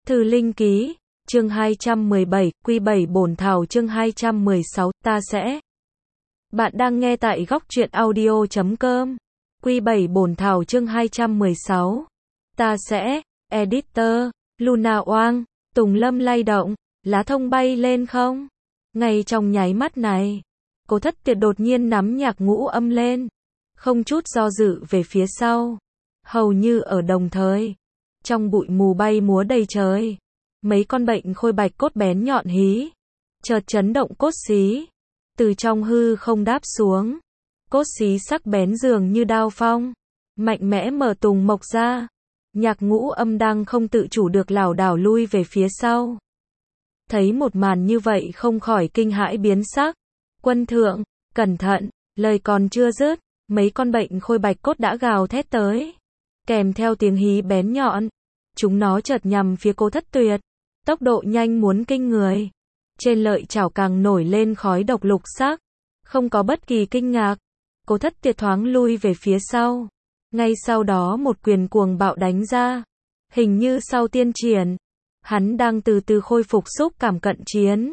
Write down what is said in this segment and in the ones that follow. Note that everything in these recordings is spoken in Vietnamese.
Thư Linh Ký, chương 217, Quy 7 bổn thảo chương 216, ta sẽ. Bạn đang nghe tại góc truyện audio.com. Quy 7 bổn thảo chương 216. Ta sẽ. Editor, Luna Oang, Tùng Lâm lay động, lá thông bay lên không? Ngay trong nháy mắt này, Cố Thất Tiệt đột nhiên nắm nhạc ngũ âm lên, không chút do dự về phía sau. Hầu như ở đồng thời, trong bụi mù bay múa đầy trời, mấy con bệnh khôi bạch cốt bén nhọn hí, chợt chấn động cốt xí, từ trong hư không đáp xuống. Cốt xí sắc bén dường như đao phong, mạnh mẽ mở tùng mộc ra. Nhạc ngũ âm đang không tự chủ được lảo đảo lui về phía sau. Thấy một màn như vậy không khỏi kinh hãi biến sắc. Quân thượng, cẩn thận, lời còn chưa dứt, mấy con bệnh khôi bạch cốt đã gào thét tới. Kèm theo tiếng hí bén nhọn, chúng nó chợt nhằm phía Cố Thất Tuyệt, tốc độ nhanh muốn kinh người. Trên lợi chảo càng nổi lên khói độc lục sắc, không có bất kỳ kinh ngạc. Cố Thất Tuyệt thoáng lui về phía sau. Ngay sau đó một quyền cuồng bạo đánh ra, hình như sau tiên triển, hắn đang từ từ khôi phục xúc cảm cận chiến.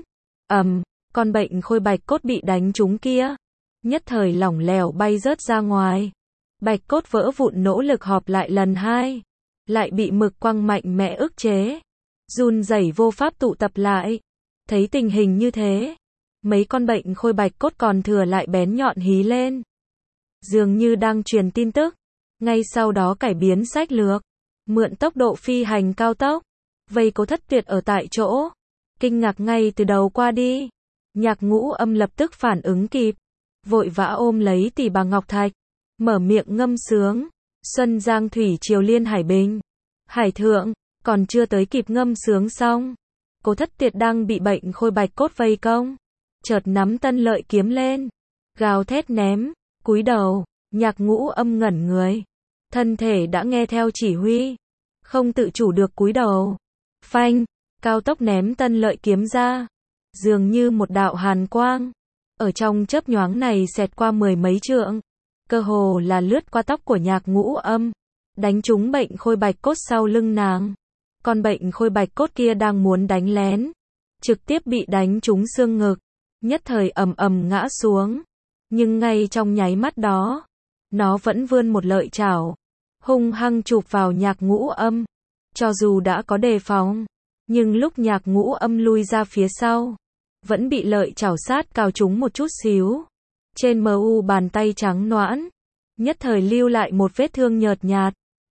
Con bệnh khôi bạch cốt bị đánh trúng kia, nhất thời lỏng lẻo bay rớt ra ngoài. Bạch cốt vỡ vụn nỗ lực họp lại lần hai, lại bị mực quăng mạnh mẽ ức chế, run rẩy vô pháp tụ tập lại. Thấy tình hình như thế, mấy con bệnh khôi bạch cốt còn thừa lại bén nhọn hí lên, dường như đang truyền tin tức. Ngay sau đó cải biến sách lược, mượn tốc độ phi hành cao tốc, vây Cố Thất Tuyệt ở tại chỗ. Kinh ngạc ngay từ đầu qua đi, nhạc ngũ âm lập tức phản ứng kịp, vội vã ôm lấy tỷ bà ngọc thạch, mở miệng ngâm sướng. Xuân giang thủy triều liên hải bình, hải thượng. Còn chưa tới kịp ngâm sướng xong, Cố Thất Tuyệt đang bị bệnh khôi bạch cốt vây công, chợt nắm tân lợi kiếm lên, gào thét ném. Cúi đầu, nhạc ngũ âm ngẩn người, thân thể đã nghe theo chỉ huy, không tự chủ được cúi đầu. Phanh, cao tốc ném tân lợi kiếm ra, dường như một đạo hàn quang, ở trong chớp nhoáng này xẹt qua mười mấy trượng, cơ hồ là lướt qua tóc của nhạc ngũ âm, đánh trúng bệnh khôi bạch cốt sau lưng nàng. Con bệnh khôi bạch cốt kia đang muốn đánh lén, trực tiếp bị đánh trúng xương ngực, nhất thời ầm ầm ngã xuống. Nhưng ngay trong nháy mắt đó, nó vẫn vươn một lợi chảo, hung hăng chụp vào nhạc ngũ âm. Cho dù đã có đề phòng, nhưng lúc nhạc ngũ âm lui ra phía sau, vẫn bị lợi chảo sát cào trúng một chút xíu. Trên mu bàn tay trắng nõn, nhất thời lưu lại một vết thương nhợt nhạt.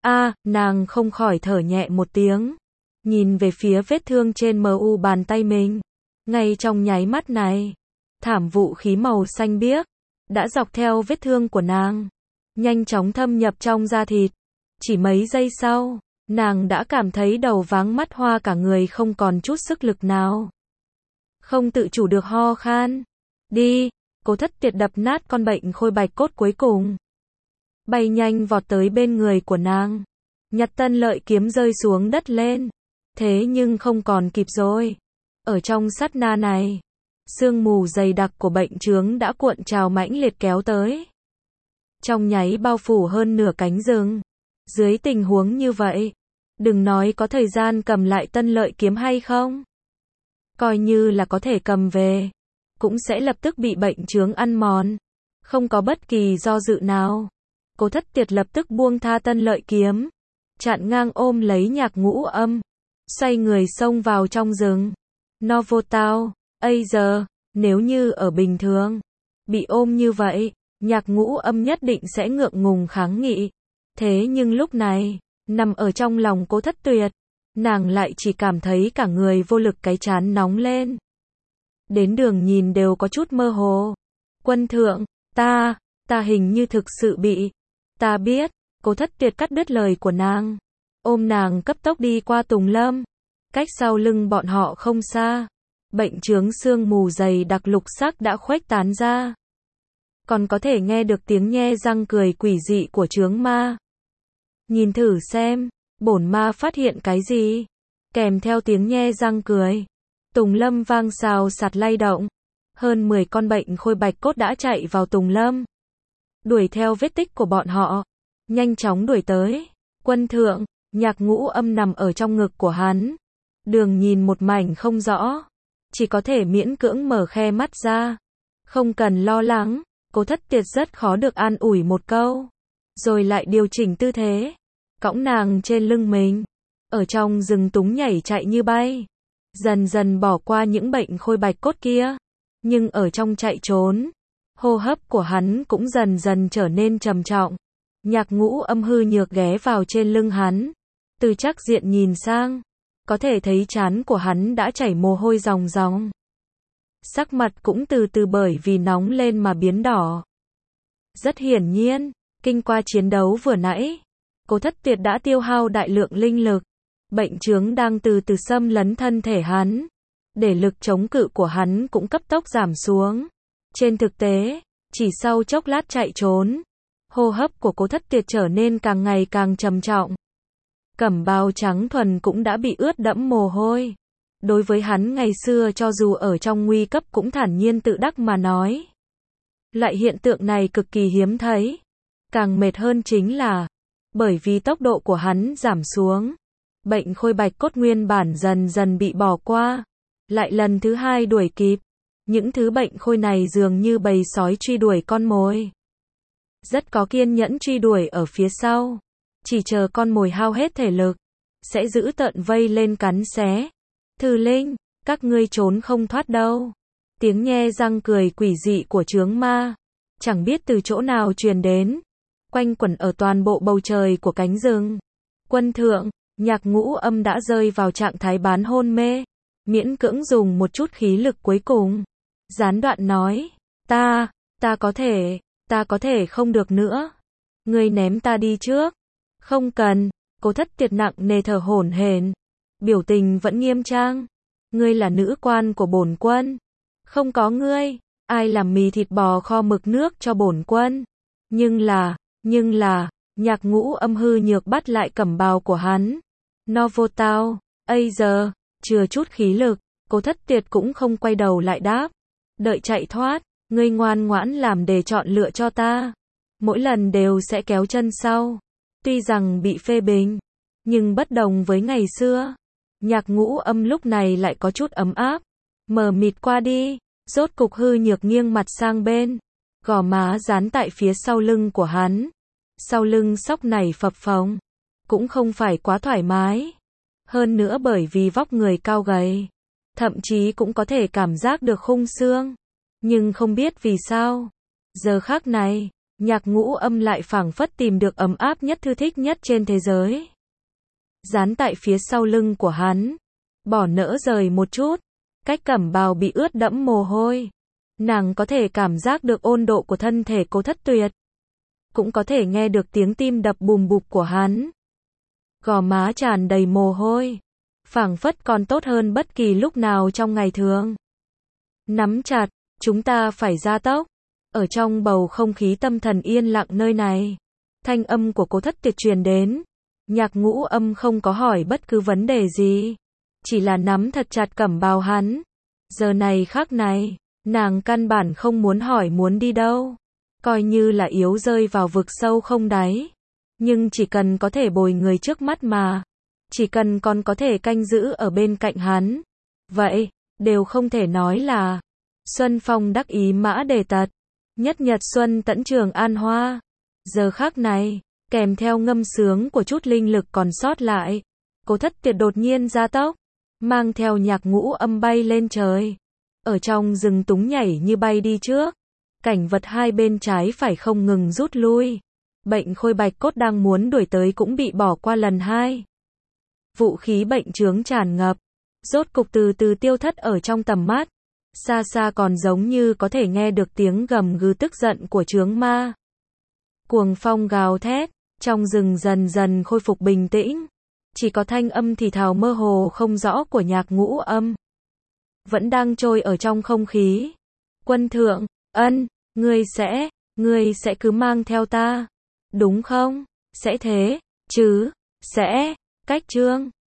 Nàng không khỏi thở nhẹ một tiếng, nhìn về phía vết thương trên mu bàn tay mình. Ngay trong nháy mắt này, thảm vũ khí màu xanh biếc đã dọc theo vết thương của nàng, nhanh chóng thâm nhập trong da thịt. Chỉ mấy giây sau, nàng đã cảm thấy đầu váng mắt hoa cả người không còn chút sức lực nào. Không tự chủ được ho khan. Đi, Cố Thất Tuyệt đập nát con bệnh khôi bạch cốt cuối cùng, bay nhanh vọt tới bên người của nàng, nhặt tân lợi kiếm rơi xuống đất lên. Thế nhưng không còn kịp rồi. Ở trong sát na này, sương mù dày đặc của bệnh chướng đã cuộn trào mãnh liệt kéo tới, trong nháy bao phủ hơn nửa cánh rừng. Dưới tình huống như vậy, đừng nói có thời gian cầm lại tân lợi kiếm hay không, coi như là có thể cầm về, cũng sẽ lập tức bị bệnh chướng ăn mòn. Không có bất kỳ do dự nào, Cố Thất Tuyệt lập tức buông tha tân lợi kiếm, chặn ngang ôm lấy nhạc ngũ âm, xoay người xông vào trong rừng. Novotao, giờ, nếu như ở bình thường, bị ôm như vậy, nhạc ngũ âm nhất định sẽ ngượng ngùng kháng nghị. Thế nhưng lúc này, nằm ở trong lòng Cố Thất Tuyệt, nàng lại chỉ cảm thấy cả người vô lực, cái trán nóng lên. Đến đường nhìn đều có chút mơ hồ. Quân thượng, ta hình như thực sự bị. Ta biết, Cố Thất Tuyệt cắt đứt lời của nàng, ôm nàng cấp tốc đi qua Tùng Lâm. Cách sau lưng bọn họ không xa, bệnh chướng sương mù dày đặc lục sắc đã khuếch tán ra. Còn có thể nghe được tiếng nhe răng cười quỷ dị của chướng ma. Nhìn thử xem, bổn ma phát hiện cái gì? Kèm theo tiếng nhe răng cười, Tùng Lâm vang xào xạc lay động. Hơn 10 con bệnh khôi bạch cốt đã chạy vào Tùng Lâm, đuổi theo vết tích của bọn họ, nhanh chóng đuổi tới. Quân thượng, nhạc ngũ âm nằm ở trong ngực của hắn, Đường nhìn một mảnh không rõ, chỉ có thể miễn cưỡng mở khe mắt ra. Không cần lo lắng, Cố Thất Tiệt rất khó được an ủi một câu, rồi lại điều chỉnh tư thế, cõng nàng trên lưng mình, ở trong rừng túng nhảy chạy như bay, dần dần bỏ qua những bệnh khôi bạch cốt kia. Nhưng ở trong chạy trốn, hô hấp của hắn cũng dần dần trở nên trầm trọng. Nhạc Ngũ Âm hư nhược ghé vào trên lưng hắn, từ trắc diện nhìn sang, có thể thấy trán của hắn đã chảy mồ hôi ròng ròng. Sắc mặt cũng từ từ bởi vì nóng lên mà biến đỏ. Rất hiển nhiên, kinh qua chiến đấu vừa nãy, Cố Thất Tiệt đã tiêu hao đại lượng linh lực. Bệnh chướng đang từ từ xâm lấn thân thể hắn, để lực chống cự của hắn cũng cấp tốc giảm xuống. Trên thực tế, chỉ sau chốc lát chạy trốn, hô hấp của Cố Thất Tiệt trở nên càng ngày càng trầm trọng. Cẩm bào trắng thuần cũng đã bị ướt đẫm mồ hôi. Đối với hắn ngày xưa cho dù ở trong nguy cấp cũng thản nhiên tự đắc mà nói. Loại hiện tượng này cực kỳ hiếm thấy. Càng mệt hơn chính là, bởi vì tốc độ của hắn giảm xuống, bệnh khôi bạch cốt nguyên bản dần dần bị bỏ qua, lại lần thứ hai đuổi kịp. Những thứ bệnh khôi này dường như bầy sói truy đuổi con mồi. Rất có kiên nhẫn truy đuổi ở phía sau, chỉ chờ con mồi hao hết thể lực, sẽ giữ tợn vây lên cắn xé. Thư Linh, các ngươi trốn không thoát đâu. Tiếng nhe răng cười quỷ dị của chướng ma, chẳng biết từ chỗ nào truyền đến, quanh quẩn ở toàn bộ bầu trời của cánh rừng. Quân thượng, Nhạc Ngũ Âm đã rơi vào trạng thái bán hôn mê, miễn cưỡng dùng một chút khí lực cuối cùng. Gián đoạn nói, ta có thể không được nữa. Ngươi ném ta đi trước. Không cần, Cố Thất Tiệt nặng nề thở hổn hển, biểu tình vẫn nghiêm trang. Ngươi là nữ quan của bổn quân. Không có ngươi, ai làm mì thịt bò kho mực nước cho bổn quân. Nhưng là, Nhạc Ngũ Âm hư nhược bắt lại cẩm bào của hắn. Novotao, giờ, chừa chút khí lực, Cố Thất Tiệt cũng không quay đầu lại đáp. Đợi chạy thoát, ngươi ngoan ngoãn làm để chọn lựa cho ta. Mỗi lần đều sẽ kéo chân sau. Tuy rằng bị phê bình, nhưng bất đồng với ngày xưa, Nhạc Ngũ Âm lúc này lại có chút ấm áp. Mờ mịt qua đi, rốt cục hư nhược nghiêng mặt sang bên, gò má dán tại phía sau lưng của hắn. Sau lưng sóc này phập phồng, cũng không phải quá thoải mái. Hơn nữa bởi vì vóc người cao gầy, thậm chí cũng có thể cảm giác được khung xương. Nhưng không biết vì sao, giờ khắc này, Nhạc Ngũ Âm lại phảng phất tìm được ấm áp nhất thư thích nhất trên thế giới. Dán tại phía sau lưng của hắn, bỏ nỡ rời một chút, cách cẩm bào bị ướt đẫm mồ hôi. Nàng có thể cảm giác được ôn độ của thân thể Cố Thất Tuyệt, cũng có thể nghe được tiếng tim đập bùm bụp của hắn. Gò má tràn đầy mồ hôi, phảng phất còn tốt hơn bất kỳ lúc nào trong ngày thường. Nắm chặt, chúng ta phải gia tốc. Ở trong bầu không khí tâm thần yên lặng nơi này, thanh âm của Cố Thất Tuyệt truyền đến. Nhạc Ngũ Âm không có hỏi bất cứ vấn đề gì, chỉ là nắm thật chặt cẩm bào hắn. Giờ này khắc này, nàng căn bản không muốn hỏi muốn đi đâu, coi như là yếu rơi vào vực sâu không đáy. Nhưng chỉ cần có thể bồi người trước mắt mà, chỉ cần còn có thể canh giữ ở bên cạnh hắn, vậy, đều không thể nói là Xuân Phong đắc ý mã đề tật, nhất nhật xuân tẫn trường an hoa. Giờ khắc này, kèm theo ngâm sướng của chút linh lực còn sót lại, Cố Thất Tiệt đột nhiên gia tốc, mang theo Nhạc Ngũ Âm bay lên trời. Ở trong rừng túng nhảy như bay đi trước, cảnh vật hai bên trái phải không ngừng rút lui. Bệnh khôi bạch cốt đang muốn đuổi tới cũng bị bỏ qua lần hai. Vũ khí bệnh chướng tràn ngập, rốt cục từ từ tiêu thất ở trong tầm mắt. Xa xa còn giống như có thể nghe được tiếng gầm gừ tức giận của chướng ma. Cuồng phong gào thét, trong rừng dần dần khôi phục bình tĩnh. Chỉ có thanh âm thì thào mơ hồ không rõ của Nhạc Ngũ Âm vẫn đang trôi ở trong không khí. Quân thượng, ngươi sẽ cứ mang theo ta, đúng không? Sẽ thế, chứ, sẽ, cách chương.